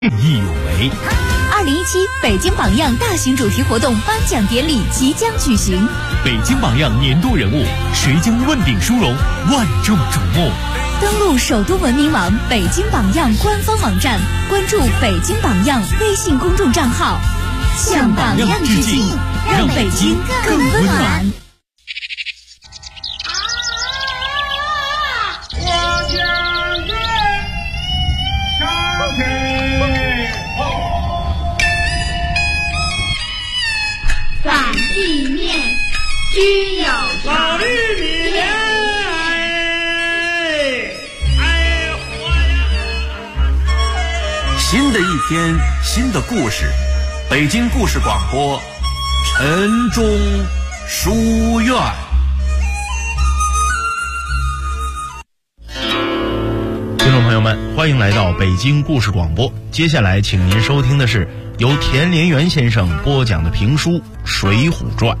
见义勇为。 2017北京榜样大型主题活动颁奖典礼即将举行， 北京榜样年度人物，谁将问鼎殊荣，万众瞩目。 登录首都文明网北京榜样官方网站，关注北京榜样微信公众账号，向榜样致敬，让北京更温暖。 反地面居有老绿米莲， 新的一天，新的故事，北京故事广播，晨钟书院。听众朋友们，欢迎来到北京故事广播。接下来，请您收听的是由田连元先生播讲的评书《水浒传》。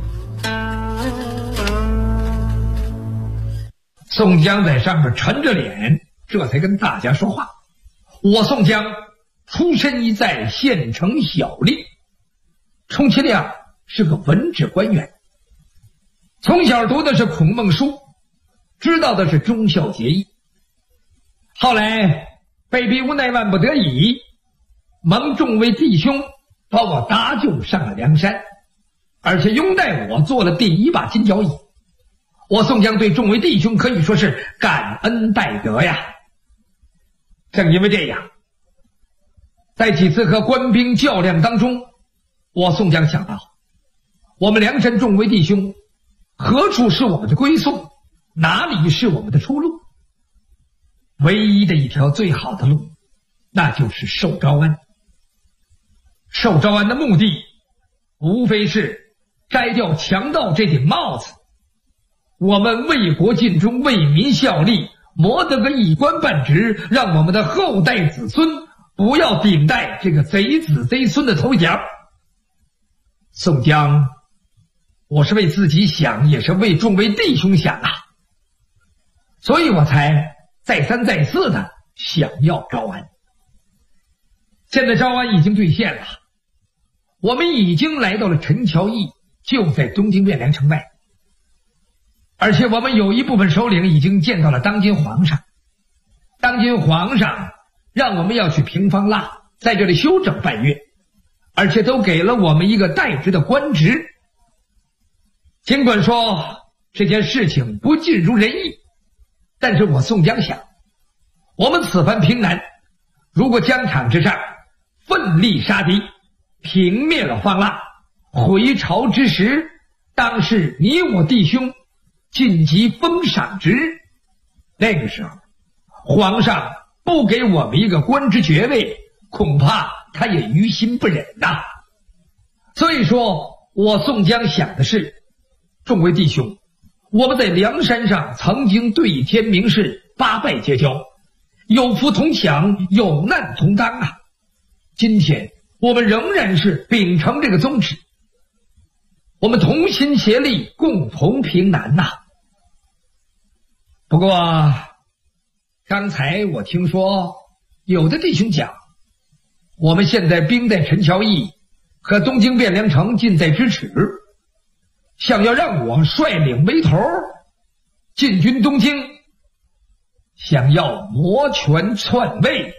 宋江在上面沉着脸，这才跟大家说话。我宋江出身于在县城小吏，充其量是个文职官员，从小读的是孔孟书，知道的是忠孝节义。后来被逼无奈万不得已，蒙众位弟兄把我搭救上了梁山，而且拥戴我做了第一把金角椅。我宋江对众位弟兄可以说是感恩戴德呀。正因为这样，在几次和官兵较量当中，我宋江想到，我们梁山众位弟兄何处是我们的归宿，哪里是我们的出路？唯一的一条最好的路，那就是受招安。受招安的目的无非是摘掉强盗这顶帽子，我们为国尽忠，为民效力，谋得个一官半职，让我们的后代子孙不要顶戴这个贼子贼孙的头衔。宋江，我是为自己想，也是为众位弟兄想啊，所以我才再三再四的想要招安。现在招安已经兑现了，我们已经来到了陈桥驿，就在东京汴梁城外，而且我们有一部分首领已经见到了当今皇上。当今皇上让我们要去平方腊，在这里休整半月，而且都给了我们一个代职的官职。尽管说这件事情不尽如人意，但是我宋江想，我们此番平南，如果疆场之上奋力杀敌，平灭了方腊，回朝之时，当是你我弟兄晋级封赏职。那个时候皇上不给我们一个官职爵位，恐怕他也于心不忍呐。所以说我宋江想的是，众位弟兄，我们在梁山上曾经对天明誓，八拜结交，有福同享，有难同当啊。今天我们仍然是秉承这个宗旨，我们同心协力，共同平南呐。不过刚才我听说有的弟兄讲，我们现在兵在陈桥驿，和东京汴梁城近在咫尺，想要让我率领为头进军东京，想要摩拳篡位。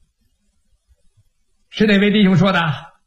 是哪位弟兄说的？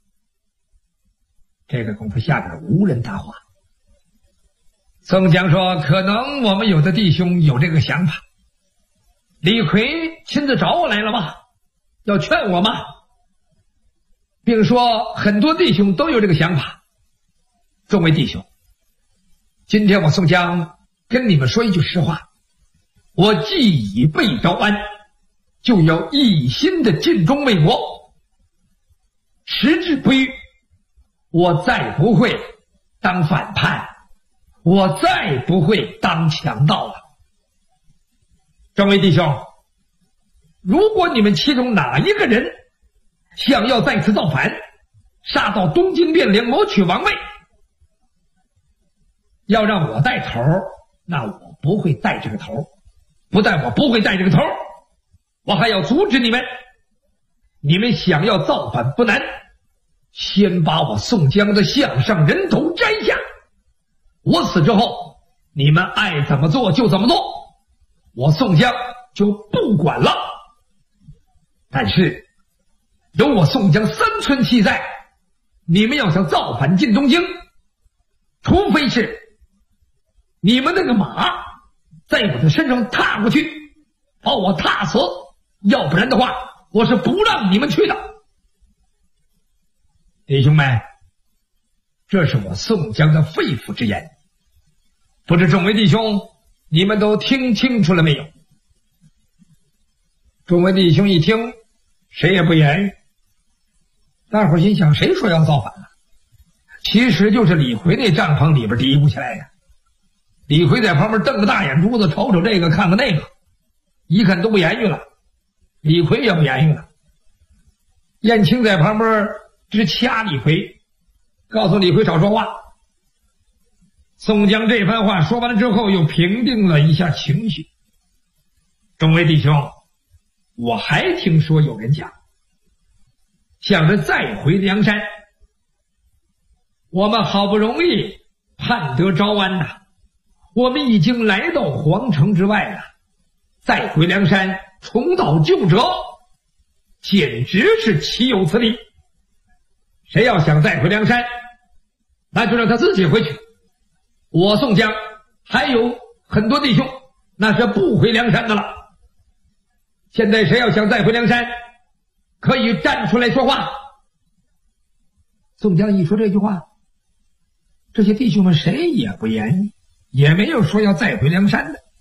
这个功夫下边无人答话。宋江说，可能我们有的弟兄有这个想法。李逵亲自找我来了吗？要劝我吗？并说很多弟兄都有这个想法。众位弟兄，今天我宋江跟你们说一句实话，我既已被招安，就要一心的尽忠为国，时至不渝，我再不会当反叛，我再不会当强盗了。众位弟兄，如果你们其中哪一个人想要再次造反，杀到东京汴梁，谋取王位，要让我带头，那我不会带这个头。不但我不会带这个头，我还要阻止你们。 你们想要造反不难，先把我宋江的项上人头摘下，我死之后你们爱怎么做就怎么做，我宋江就不管了。但是有我宋江3寸气在，你们要想造反进东京，除非是你们那个马在我的身上踏过去，把我踏死，要不然的话我是不让你们去的。弟兄们，这是我宋江的肺腑之言，不知众位弟兄你们都听清楚了没有？众位弟兄一听，谁也不言语。大伙心想，谁说要造反了？其实就是李逵那帐篷里边嘀咕起来的。李逵在旁边瞪着大眼珠子，瞅瞅这个看看那个，一看都不言语了。李逵也不言语了。燕青在旁边直掐李逵，告诉李逵少说话。宋江这番话说完了之后，又平定了一下情绪。众位弟兄，我还听说有人讲，想着再回梁山，我们好不容易盼得招安呐，我们已经来到皇城之外了，再回梁山重蹈旧辙，简直是岂有此理。谁要想再回梁山，那就让他自己回去。我宋江还有很多弟兄那是不回梁山的了。现在谁要想再回梁山，可以站出来说话。宋江一说这句话，这些弟兄们谁也不言语，也没有说要再回梁山的。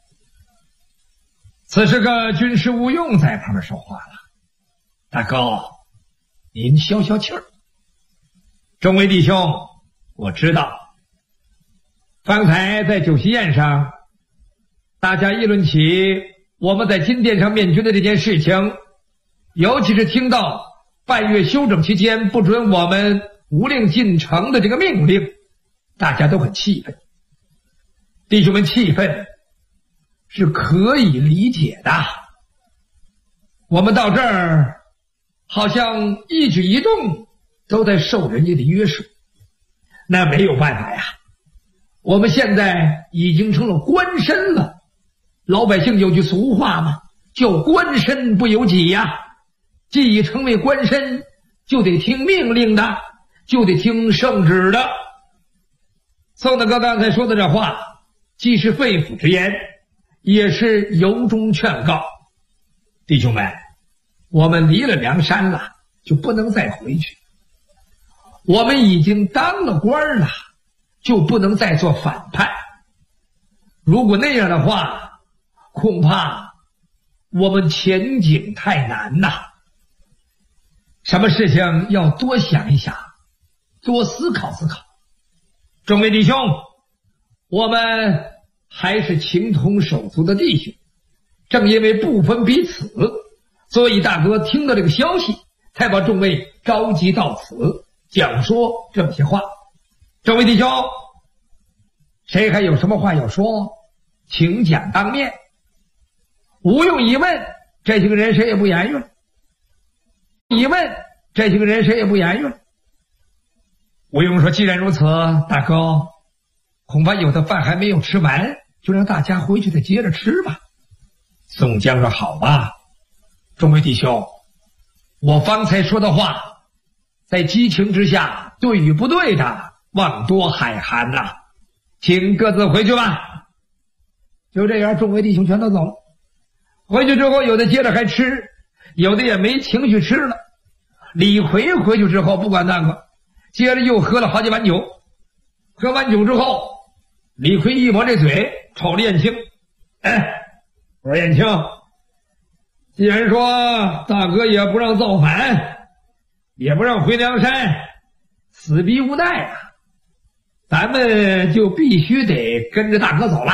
此时个军师吴用在旁边说话了：大哥，您消消气儿。众位弟兄，我知道方才在酒席宴上大家议论起我们在金殿上面君的这件事情，尤其是听到半月休整期间不准我们无令进城的这个命令，大家都很气愤。弟兄们气愤是可以理解的，我们到这儿好像一举一动都在受人家的约束，那没有办法呀，我们现在已经成了官绅了。老百姓有句俗话嘛，叫官绅不由己呀。既已成为官绅，就得听命令的，就得听圣旨的。宋大哥刚才说的这话，既是肺腑之言，也是由衷劝告。弟兄们，我们离了梁山了，就不能再回去。我们已经当了官了，就不能再做反叛。如果那样的话，恐怕我们前景太难呐。什么事情要多想一想，多思考思考。众位弟兄，我们还是情同手足的弟兄，正因为不分彼此，所以大哥听到这个消息，才把众位召集到此，讲说这么些话。众位弟兄，谁还有什么话要说，请讲当面。吴用一问，这些个人谁也不言语了。一问，这些个人谁也不言语了。吴用说：既然如此，大哥，恐怕有的饭还没有吃完，就让大家回去再接着吃吧。宋江说：好吧。众位弟兄，我方才说的话，在激情之下，对与不对的，望多海涵呐，请各自回去吧。就这样，众位弟兄全都走了。回去之后，有的接着还吃，有的也没情绪吃了。李逵回去之后不管那个，接着又喝了好几碗酒。喝完酒之后，李逵一抹这嘴，瞅着燕青：我说燕青，既然说大哥也不让造反，也不让回梁山，死逼无奈啊，咱们就必须得跟着大哥走了。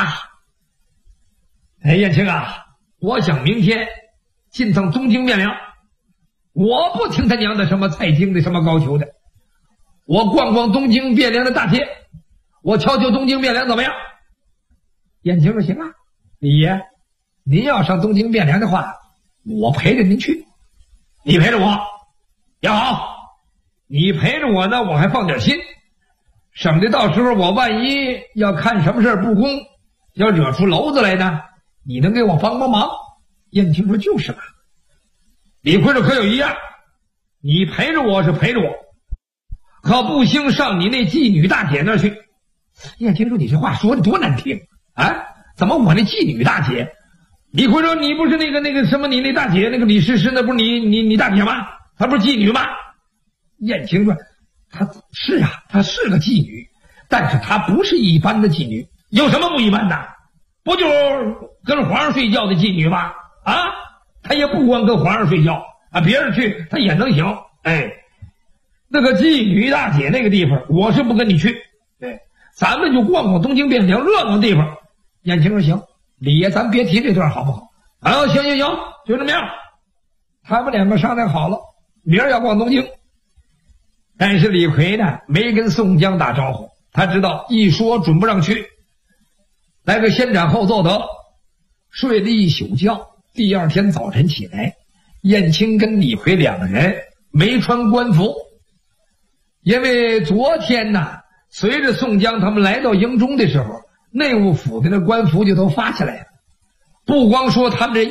燕青啊，我想明天进趟东京汴梁，我不听他娘的什么蔡京的什么高俅的，我逛逛东京汴梁的大街，我瞧瞧东京汴梁怎么样？燕青说：行啊，李爷，您要上东京汴梁的话，我陪着您去。 你陪着我也好，你陪着我呢，我还放点心，省得到时候我万一要看什么事不公，要惹出娄子来呢，你能给我帮忙？燕青说就是嘛。李逵说可有一样，你陪着我是陪着我，可不兴上你那妓女大姐那儿去。燕青说你这话说的多难听啊！怎么我那妓女大姐？李逵说你不是那个什么，你那大姐那个李师师，那不是你大姐吗？她不是妓女吗？燕青说她是啊，她是个妓女，但是她不是一般的妓女。有什么不一般的？不就是跟皇上睡觉的妓女吗？啊，她也不光跟皇上睡觉啊，别人去她也能行。哎，那个妓女大姐那个地方我是不跟你去，对，咱们就逛逛东京汴梁热闹地方。燕青说行，李爷咱别提这段好不好？啊，行，就这么样。他们两个商量好了，明儿要逛东京。但是李逵呢没跟宋江打招呼，他知道一说准不让去，来个先斩后奏得了。睡了一宿觉，第二天早晨起来，燕青跟李逵两个人没穿官服，因为昨天呢，随着宋江他们来到营中的时候，内务府的那官服就都发下来了。不光说他们这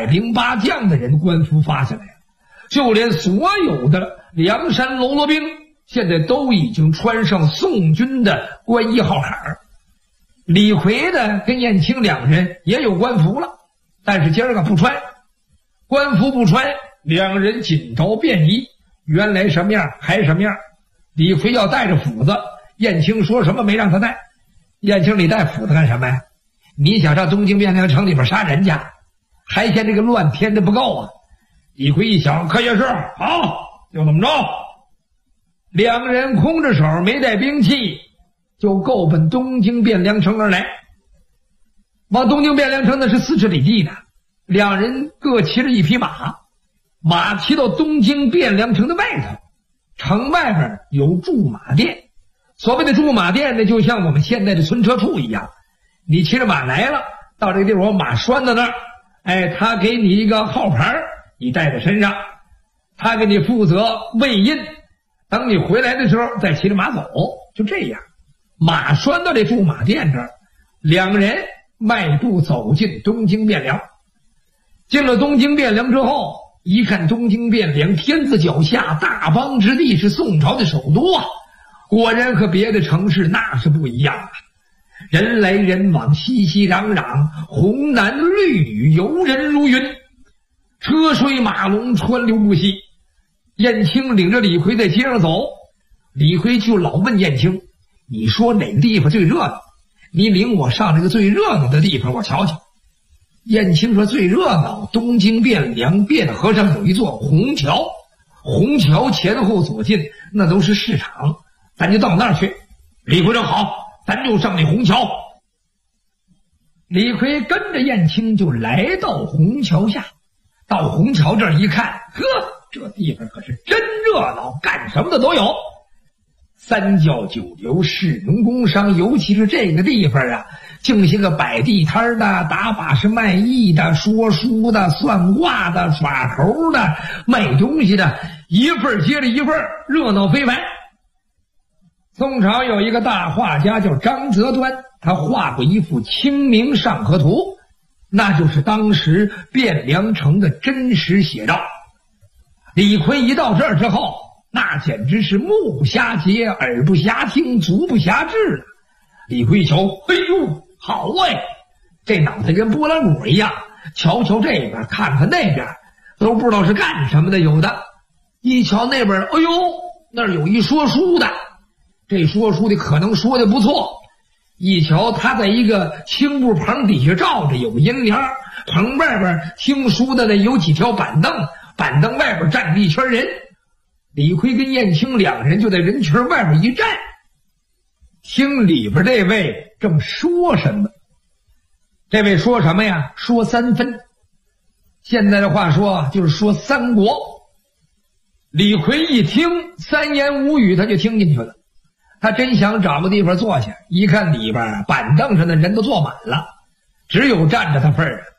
108将的人官服发下来了，就连所有的梁山喽啰兵现在都已经穿上宋军的官衣号坎。李逵呢跟燕青两个人也有官服了，但是今儿个不穿，官服不穿，两人紧着便衣，原来什么样还什么样。李逵要带着斧子，燕青说什么没让他带。燕青，你带斧子干什么呀？你想上东京汴梁城里边杀人去，还嫌这个乱添的不够啊？李逵一想，可也是，好，就这么着。两个人空着手，没带兵器，就够奔东京汴梁城而来。往东京汴梁城那是40里地呢，两人各骑着一匹马，马骑到东京汴梁城的外头，城外边有驻马店。所谓的驻马店呢，就像我们现在的存车处一样，你骑着马来了，到这个地方，我马拴到那儿，哎，他给你一个号牌，你带在身上，他给你负责喂印，等你回来的时候再骑着马走，就这样。马拴到这驻马店这儿，两个人迈步走进东京汴梁。进了东京汴梁之后，一看东京汴梁天子脚下，大邦之地，是宋朝的首都啊。果然和别的城市那是不一样啊，人来人往，熙熙攘攘，红男绿女，游人如云，车水马龙，川流不息。燕青领着李逵在街上走，李逵就老问燕青，你说哪个地方最热闹？你领我上这个最热闹的地方我瞧瞧。燕青说最热闹，东京汴梁汴河上有一座虹桥，虹桥前后左近那都是市场，咱就到那儿去。李逵说好，咱就上那虹桥。李逵跟着燕青就来到虹桥下，到虹桥这儿一看，呵，这地方可是真热闹，干什么的都有。三教九流，士农工商，尤其是这个地方啊，净些个摆地摊的，打把式卖艺的，说书的，算卦的，耍猴的，卖东西的，一份接着一份，热闹非凡。宋朝有一个大画家叫张择端，他画过一幅《清明上河图》，那就是当时汴梁城的真实写照。李逵一到这儿之后，那简直是目不暇接，耳不暇听，足不暇至了。李逵一瞧，哎呦，好哎，这脑袋跟拨浪鼓一样，瞧瞧这边，看看那边，都不知道是干什么的。有的一瞧那边，哎呦，那儿有一说书的，这说书的可能说的不错。一瞧他在一个青布棚底下罩着，有阴凉，棚外边听书的呢有几条板凳，板凳外边站着一圈人。李逵跟燕青两人就在人群外面一站，听里边这位正说什么。这位说什么呀？说三分，现在的话说就是说三国。李逵一听三言五语他就听进去了，他真想找个地方坐下，一看里边板凳上的人都坐满了，只有站着他份儿。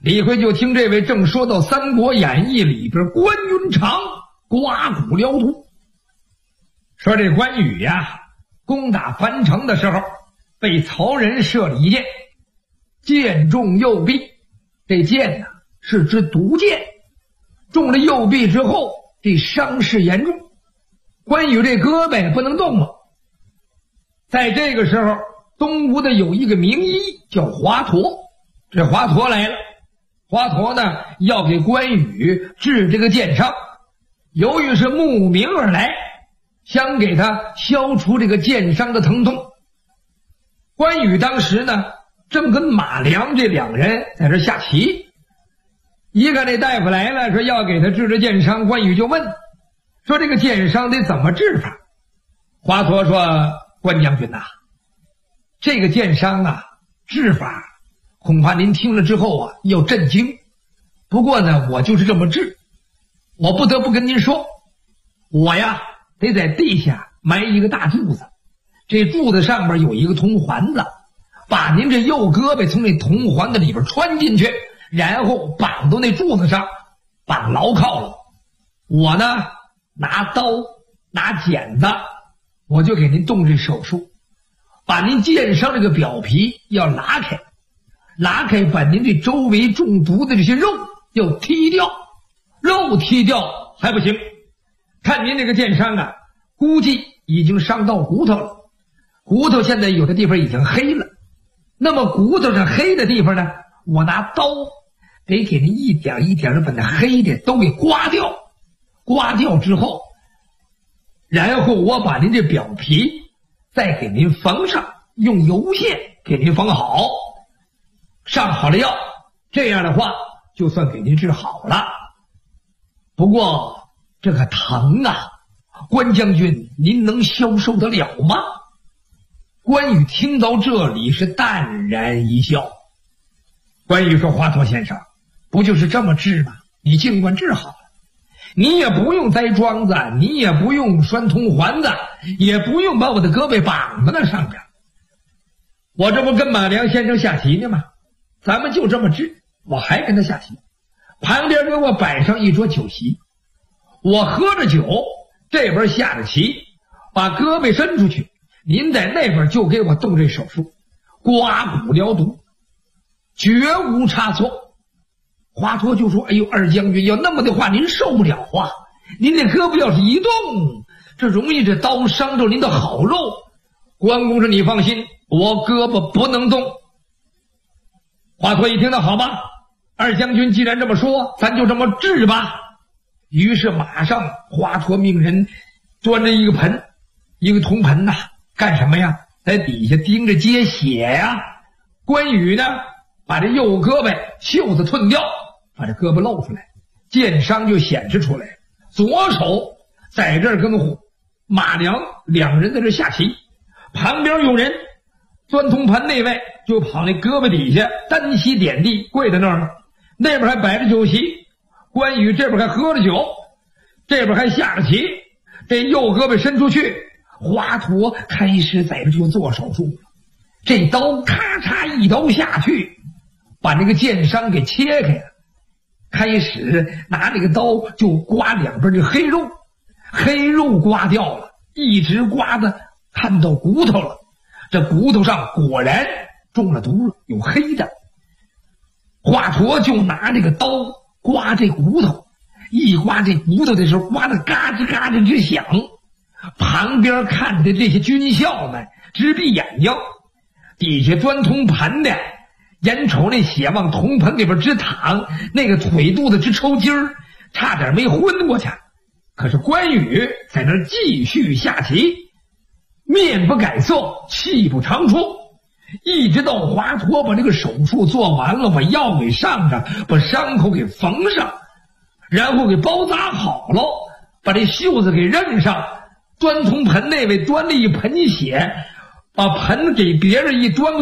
李逵就听这位正说到《三国演义》里边关云长刮骨疗毒，说这关羽呀，攻打樊城的时候被曹仁射了一箭，箭中右臂。这箭呢是支毒箭，中了右臂之后，这伤势严重，关羽这胳膊不能动了。在这个时候，东吴的有一个名医叫华佗，这华佗来了。华佗呢要给关羽治这个箭伤，由于是慕名而来，想给他消除这个箭伤的疼痛。关羽当时呢正跟马良这两人在这下棋，一看这大夫来了，说要给他治箭伤，关羽就问说这个箭伤得怎么治法。华佗说，关将军呐，这个箭伤啊治法恐怕您听了之后啊要震惊，不过呢我就是这么治。我不得不跟您说，我呀得在地下埋一个大柱子，这柱子上面有一个铜环子，把您这右胳膊从那铜环子里边穿进去，然后绑到那柱子上，绑牢靠了。我呢拿刀拿剪子，我就给您动这手术，把您箭伤这个表皮要拉开，把您这周围中毒的这些肉要剔掉，肉剔掉还不行，看您这个箭伤啊，估计已经伤到骨头了，骨头现在有的地方已经黑了，那么骨头上黑的地方呢，我拿刀得给您一点一点的把那黑的都给刮掉，刮掉之后，然后我把您这表皮再给您缝上，用油线给您缝好，上好了药，这样的话就算给您治好了。不过这个疼啊，关将军您能消受得了吗？关羽听到这里是淡然一笑。关羽说，华佗先生，不就是这么治吗？你尽管治好了，你也不用栽桩子，你也不用拴铜环子，也不用把我的胳膊绑在那上边。我这不跟马良先生下棋呢吗？咱们就这么治，我还跟他下棋，旁边给我摆上一桌酒席，我喝着酒，这边下着棋，把胳膊伸出去，您在那边就给我动这手术，刮骨疗毒，绝无差错。华佗就说，哎呦，二将军要那么的话您受不了啊，您那胳膊要是一动，这容易这刀伤着您的好肉。关公说，你放心，我胳膊不能动。华佗一听，那好吧，二将军既然这么说，咱就这么治吧。于是马上华佗命人端着一个盆，一个铜盆呐，干什么呀？在底下盯着接血呀。关羽呢把这右胳膊袖子褪掉，把这胳膊露出来，箭伤就显示出来。左手在这儿跟马良两人在这下棋，旁边有人钻铜盆，那位就跑那胳膊底下单膝点地跪在那儿了，那边还摆着酒席，关羽这边还喝着酒，这边还下着棋，这右胳膊伸出去，华佗开始在这就做手术了。这刀咔嚓一刀下去，把那个箭伤给切开了，开始拿这个刀就刮两边这黑肉，黑肉刮掉了，一直刮的看到骨头了，这骨头上果然中了毒了，有黑的。华佗就拿这个刀刮这骨头，一刮这骨头的时候，刮得嘎吱嘎吱直响，旁边看的这些军校们直闭眼睛，底下钻铜盆的眼瞅那血往铜盆里边直淌，那个腿肚子直抽筋儿，差点没昏过去。可是关羽在那儿继续下棋，面不改色，气不长出，一直到华佗把这个手术做完了，把药给上上，把伤口给缝上，然后给包扎好了，把这袖子给扔上，端铜盆那位端了一盆血，把盆给别人一端